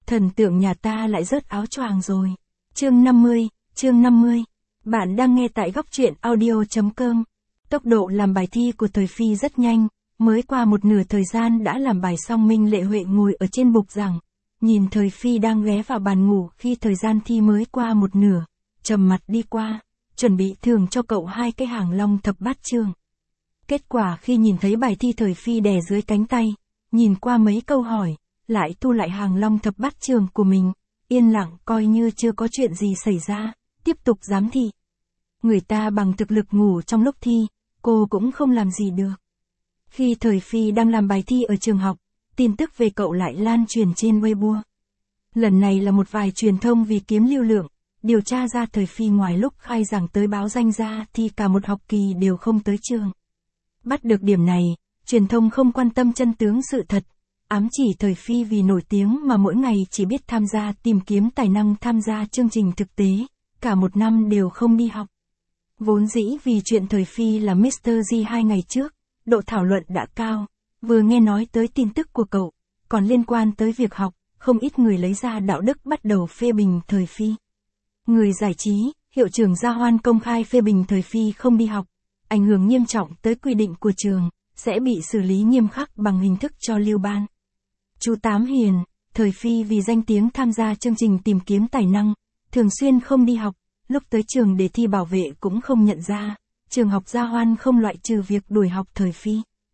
Thần tượng nhà ta lại rớt áo choàng rồi. Chương 50. Bạn đang nghe tại góc truyện audio.com. Tốc độ làm bài thi của Thời Phi rất nhanh, mới qua một nửa thời gian đã làm bài xong. Minh Lệ Huệ ngồi ở trên bục giảng, nhìn Thời Phi đang ghé vào bàn ngủ khi thời gian thi mới qua một nửa, trầm mặt đi qua, chuẩn bị thưởng cho cậu 2 cái hàng long thập bát chương. Kết quả khi nhìn thấy bài thi Thời Phi đè dưới cánh tay, nhìn qua mấy câu hỏi, lại thu lại hàng long thập bát chương của mình, yên lặng coi như chưa có chuyện gì xảy ra, tiếp tục giám thị. Người ta bằng thực lực ngủ trong lúc thi, cô cũng không làm gì được. Khi Thời Phi đang làm bài thi ở trường học, tin tức về cậu lại lan truyền trên Weibo. Lần này là một vài truyền thông vì kiếm lưu lượng, điều tra ra Thời Phi ngoài lúc khai giảng tới báo danh ra thì cả một học kỳ đều không tới trường. Bắt được điểm này, truyền thông không quan tâm chân tướng sự thật, ám chỉ Thời Phi vì nổi tiếng mà mỗi ngày chỉ biết tham gia tìm kiếm tài năng tham gia chương trình thực tế, cả một năm đều không đi học. Vốn dĩ vì chuyện Thời Phi là Mr. G 2 ngày trước, độ thảo luận đã cao, vừa nghe nói tới tin tức của cậu, còn liên quan tới việc học, không ít người lấy ra đạo đức bắt đầu phê bình Thời Phi. Người giải trí, hiệu trưởng Gia Hoan công khai phê bình Thời Phi không đi học, ảnh hưởng nghiêm trọng tới quy định của trường, sẽ bị xử lý nghiêm khắc bằng hình thức cho lưu ban. Chú Tám Hiền, Thời Phi vì danh tiếng tham gia chương trình tìm kiếm tài năng, thường xuyên không đi học, lúc tới trường để thi bảo vệ cũng không nhận ra, trường học Gia Hoan không loại trừ việc đuổi học Thời Phi.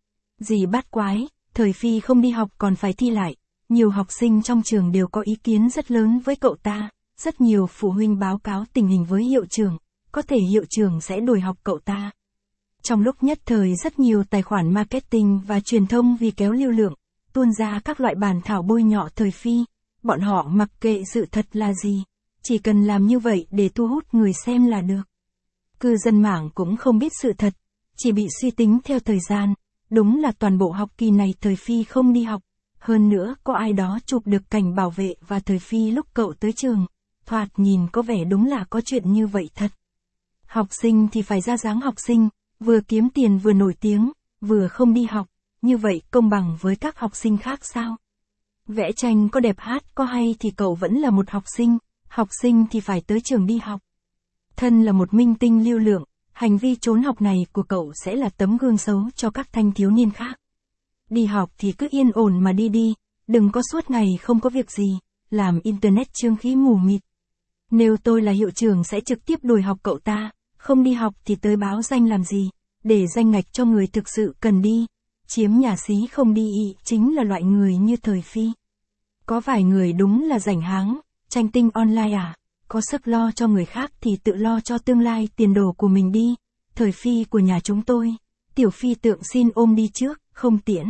Gì bát quái, Thời Phi không đi học còn phải thi lại, nhiều học sinh trong trường đều có ý kiến rất lớn với cậu ta, rất nhiều phụ huynh báo cáo tình hình với hiệu trưởng, có thể hiệu trưởng sẽ đuổi học cậu ta. Trong lúc nhất thời rất nhiều tài khoản marketing và truyền thông vì kéo lưu lượng, tuôn ra các loại bản thảo bôi nhọ Thời Phi, bọn họ mặc kệ sự thật là gì, chỉ cần làm như vậy để thu hút người xem là được. Cư dân mạng cũng không biết sự thật, chỉ bị suy tính theo thời gian, đúng là toàn bộ học kỳ này Thời Phi không đi học, hơn nữa có ai đó chụp được cảnh bảo vệ và Thời Phi lúc cậu tới trường, thoạt nhìn có vẻ đúng là có chuyện như vậy thật. Học sinh thì phải ra dáng học sinh, vừa kiếm tiền vừa nổi tiếng, vừa không đi học, như vậy công bằng với các học sinh khác sao? Vẽ tranh có đẹp hát có hay thì cậu vẫn là một học sinh thì phải tới trường đi học. Thân là một minh tinh lưu lượng, hành vi trốn học này của cậu sẽ là tấm gương xấu cho các thanh thiếu niên khác. Đi học thì cứ yên ổn mà đi, đừng có suốt ngày không có việc gì, làm internet trương khí mù mịt. Nếu tôi là hiệu trưởng sẽ trực tiếp đuổi học cậu ta, không đi học thì tới báo danh làm gì, để danh ngạch cho người thực sự cần đi. Chiếm nhà xí không đi chính là loại người như Thời Phi. Có vài người đúng là rảnh háng, tranh tinh online à, có sức lo cho người khác thì tự lo cho tương lai tiền đồ của mình đi. Thời Phi của nhà chúng tôi, tiểu phi tượng xin ôm đi trước, không tiễn.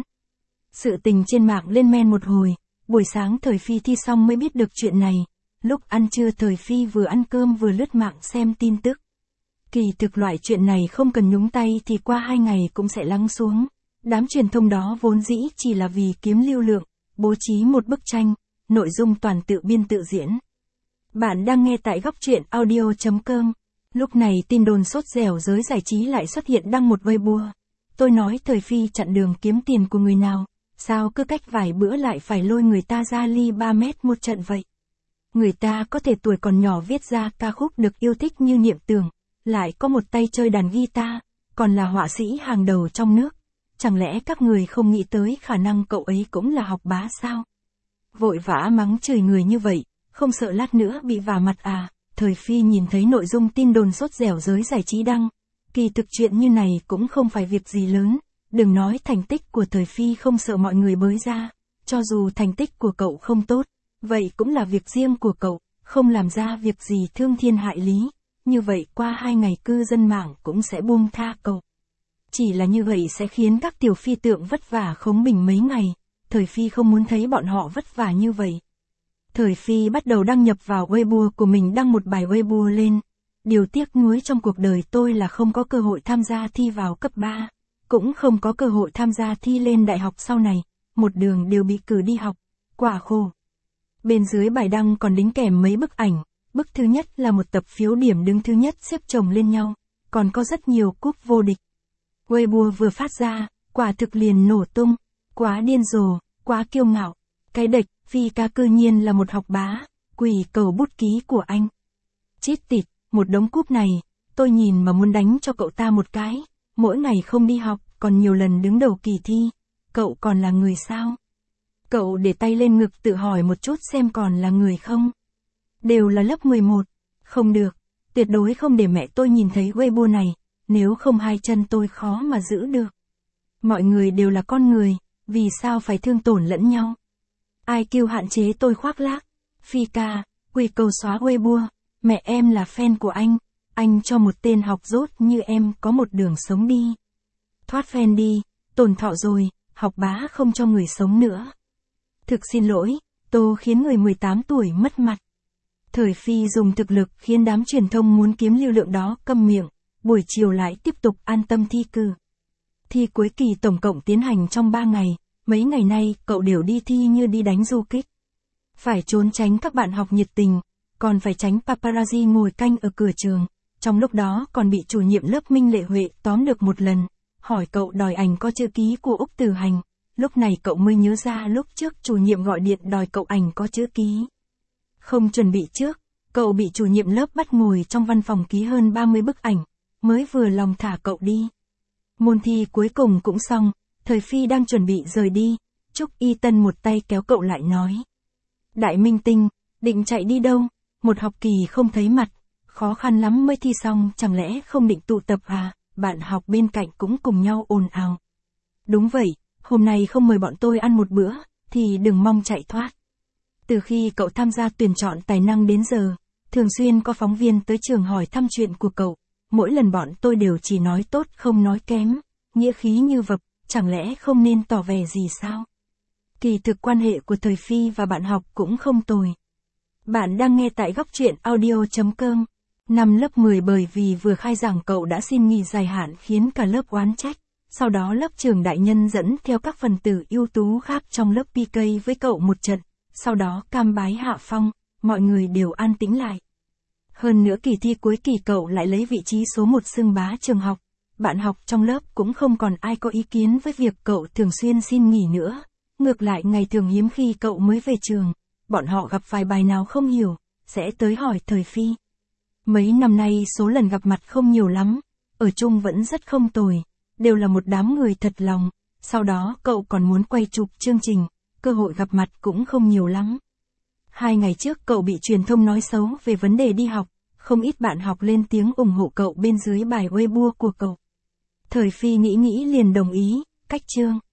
Sự tình trên mạng lên men một hồi, buổi sáng Thời Phi thi xong mới biết được chuyện này, lúc ăn trưa Thời Phi vừa ăn cơm vừa lướt mạng xem tin tức. Kỳ thực loại chuyện này không cần nhúng tay thì qua 2 ngày cũng sẽ lắng xuống. Đám truyền thông đó vốn dĩ chỉ là vì kiếm lưu lượng, bố trí một bức tranh, nội dung toàn tự biên tự diễn. Bạn đang nghe tại góc truyện audio.com. Lúc này tin đồn sốt dẻo giới giải trí lại xuất hiện đăng một Weibo. Tôi nói Thời Phi chặn đường kiếm tiền của người nào, sao cứ cách vài bữa lại phải lôi người ta ra ly 3 mét một trận vậy. Người ta có thể tuổi còn nhỏ viết ra ca khúc được yêu thích như Niệm Tưởng, lại có một tay chơi đàn guitar, còn là họa sĩ hàng đầu trong nước. Chẳng lẽ các người không nghĩ tới khả năng cậu ấy cũng là học bá sao? Vội vã mắng chửi người như vậy, không sợ lát nữa bị vả mặt à? Thời Phi nhìn thấy nội dung tin đồn sốt dẻo giới giải trí đăng. Kỳ thực chuyện như này cũng không phải việc gì lớn, đừng nói thành tích của Thời Phi không sợ mọi người bới ra, cho dù thành tích của cậu không tốt, vậy cũng là việc riêng của cậu, không làm ra việc gì thương thiên hại lý, như vậy qua 2 ngày cư dân mạng cũng sẽ buông tha cậu. Chỉ là như vậy sẽ khiến các tiểu phi tượng vất vả khống bình mấy ngày, Thời Phi không muốn thấy bọn họ vất vả như vậy. Thời Phi bắt đầu đăng nhập vào Weibo của mình, đăng một bài Weibo lên. Điều tiếc nuối trong cuộc đời tôi là không có cơ hội tham gia thi vào cấp 3, cũng không có cơ hội tham gia thi lên đại học sau này, một đường đều bị cử đi học, quả khổ. Bên dưới bài đăng còn đính kèm mấy bức ảnh, bức thứ nhất là một tập phiếu điểm đứng thứ nhất xếp chồng lên nhau, còn có rất nhiều cúp vô địch. Weibo vừa phát ra, quả thực liền nổ tung, quá điên rồ, quá kiêu ngạo. Cái đệch, Phi ca cư nhiên là một học bá, quỳ cầu bút ký của anh. Chít tịt, một đống cúp này, tôi nhìn mà muốn đánh cho cậu ta một cái, mỗi ngày không đi học, còn nhiều lần đứng đầu kỳ thi, cậu còn là người sao? Cậu để tay lên ngực tự hỏi một chút xem còn là người không? Đều là lớp 11, không được, tuyệt đối không để mẹ tôi nhìn thấy Weibo này, nếu không hai chân tôi khó mà giữ được. Mọi người đều là con người, vì sao phải thương tổn lẫn nhau? Ai kêu hạn chế tôi khoác lác? Phi ca, quỳ cầu xóa Weibo, mẹ em là fan của anh cho một tên học dốt như em có một đường sống đi. Thoát fan đi, tổn thọ rồi, học bá không cho người sống nữa. Thực xin lỗi, Tô khiến người 18 tuổi mất mặt. Thời Phi dùng thực lực khiến đám truyền thông muốn kiếm lưu lượng đó câm miệng, buổi chiều lại tiếp tục an tâm thi cử. Thi cuối kỳ tổng cộng tiến hành trong 3 ngày, mấy ngày nay cậu đều đi thi như đi đánh du kích. Phải trốn tránh các bạn học nhiệt tình, còn phải tránh paparazzi ngồi canh ở cửa trường, trong lúc đó còn bị chủ nhiệm lớp Minh Lệ Huệ tóm được một lần, hỏi cậu đòi ảnh có chữ ký của Úc Từ Hành, lúc này cậu mới nhớ ra lúc trước chủ nhiệm gọi điện đòi cậu ảnh có chữ ký. Không chuẩn bị trước, cậu bị chủ nhiệm lớp bắt ngồi trong văn phòng ký hơn 30 bức ảnh, mới vừa lòng thả cậu đi. Môn thi cuối cùng cũng xong, Thời Phi đang chuẩn bị rời đi, Trúc Y Tân một tay kéo cậu lại nói. Đại minh tinh, định chạy đi đâu, một học kỳ không thấy mặt, khó khăn lắm mới thi xong chẳng lẽ không định tụ tập à, bạn học bên cạnh cũng cùng nhau ồn ào. Đúng vậy, hôm nay không mời bọn tôi ăn một bữa, thì đừng mong chạy thoát. Từ khi cậu tham gia tuyển chọn tài năng đến giờ, thường xuyên có phóng viên tới trường hỏi thăm chuyện của cậu, mỗi lần bọn tôi đều chỉ nói tốt không nói kém, nghĩa khí như vập, chẳng lẽ không nên tỏ vẻ gì sao? Kỳ thực quan hệ của Thời Phi và bạn học cũng không tồi. Bạn đang nghe tại góc truyện audio.com. Năm lớp 10 bởi vì vừa khai giảng cậu đã xin nghỉ dài hạn khiến cả lớp oán trách. Sau đó lớp trưởng đại nhân dẫn theo các phần tử ưu tú khác trong lớp PK với cậu một trận. Sau đó cam bái hạ phong, mọi người đều an tĩnh lại. Hơn nữa kỳ thi cuối kỳ cậu lại lấy vị trí số 1 xưng bá trường học. Bạn học trong lớp cũng không còn ai có ý kiến với việc cậu thường xuyên xin nghỉ nữa. Ngược lại ngày thường hiếm khi cậu mới về trường, bọn họ gặp vài bài nào không hiểu, sẽ tới hỏi Thời Phi. Mấy năm nay số lần gặp mặt không nhiều lắm, ở chung vẫn rất không tồi, đều là một đám người thật lòng, sau đó cậu còn muốn quay chụp chương trình, cơ hội gặp mặt cũng không nhiều lắm. 2 ngày trước cậu bị truyền thông nói xấu về vấn đề đi học, không ít bạn học lên tiếng ủng hộ cậu bên dưới bài Weibo của cậu. Thời Phi nghĩ liền đồng ý, cách chương.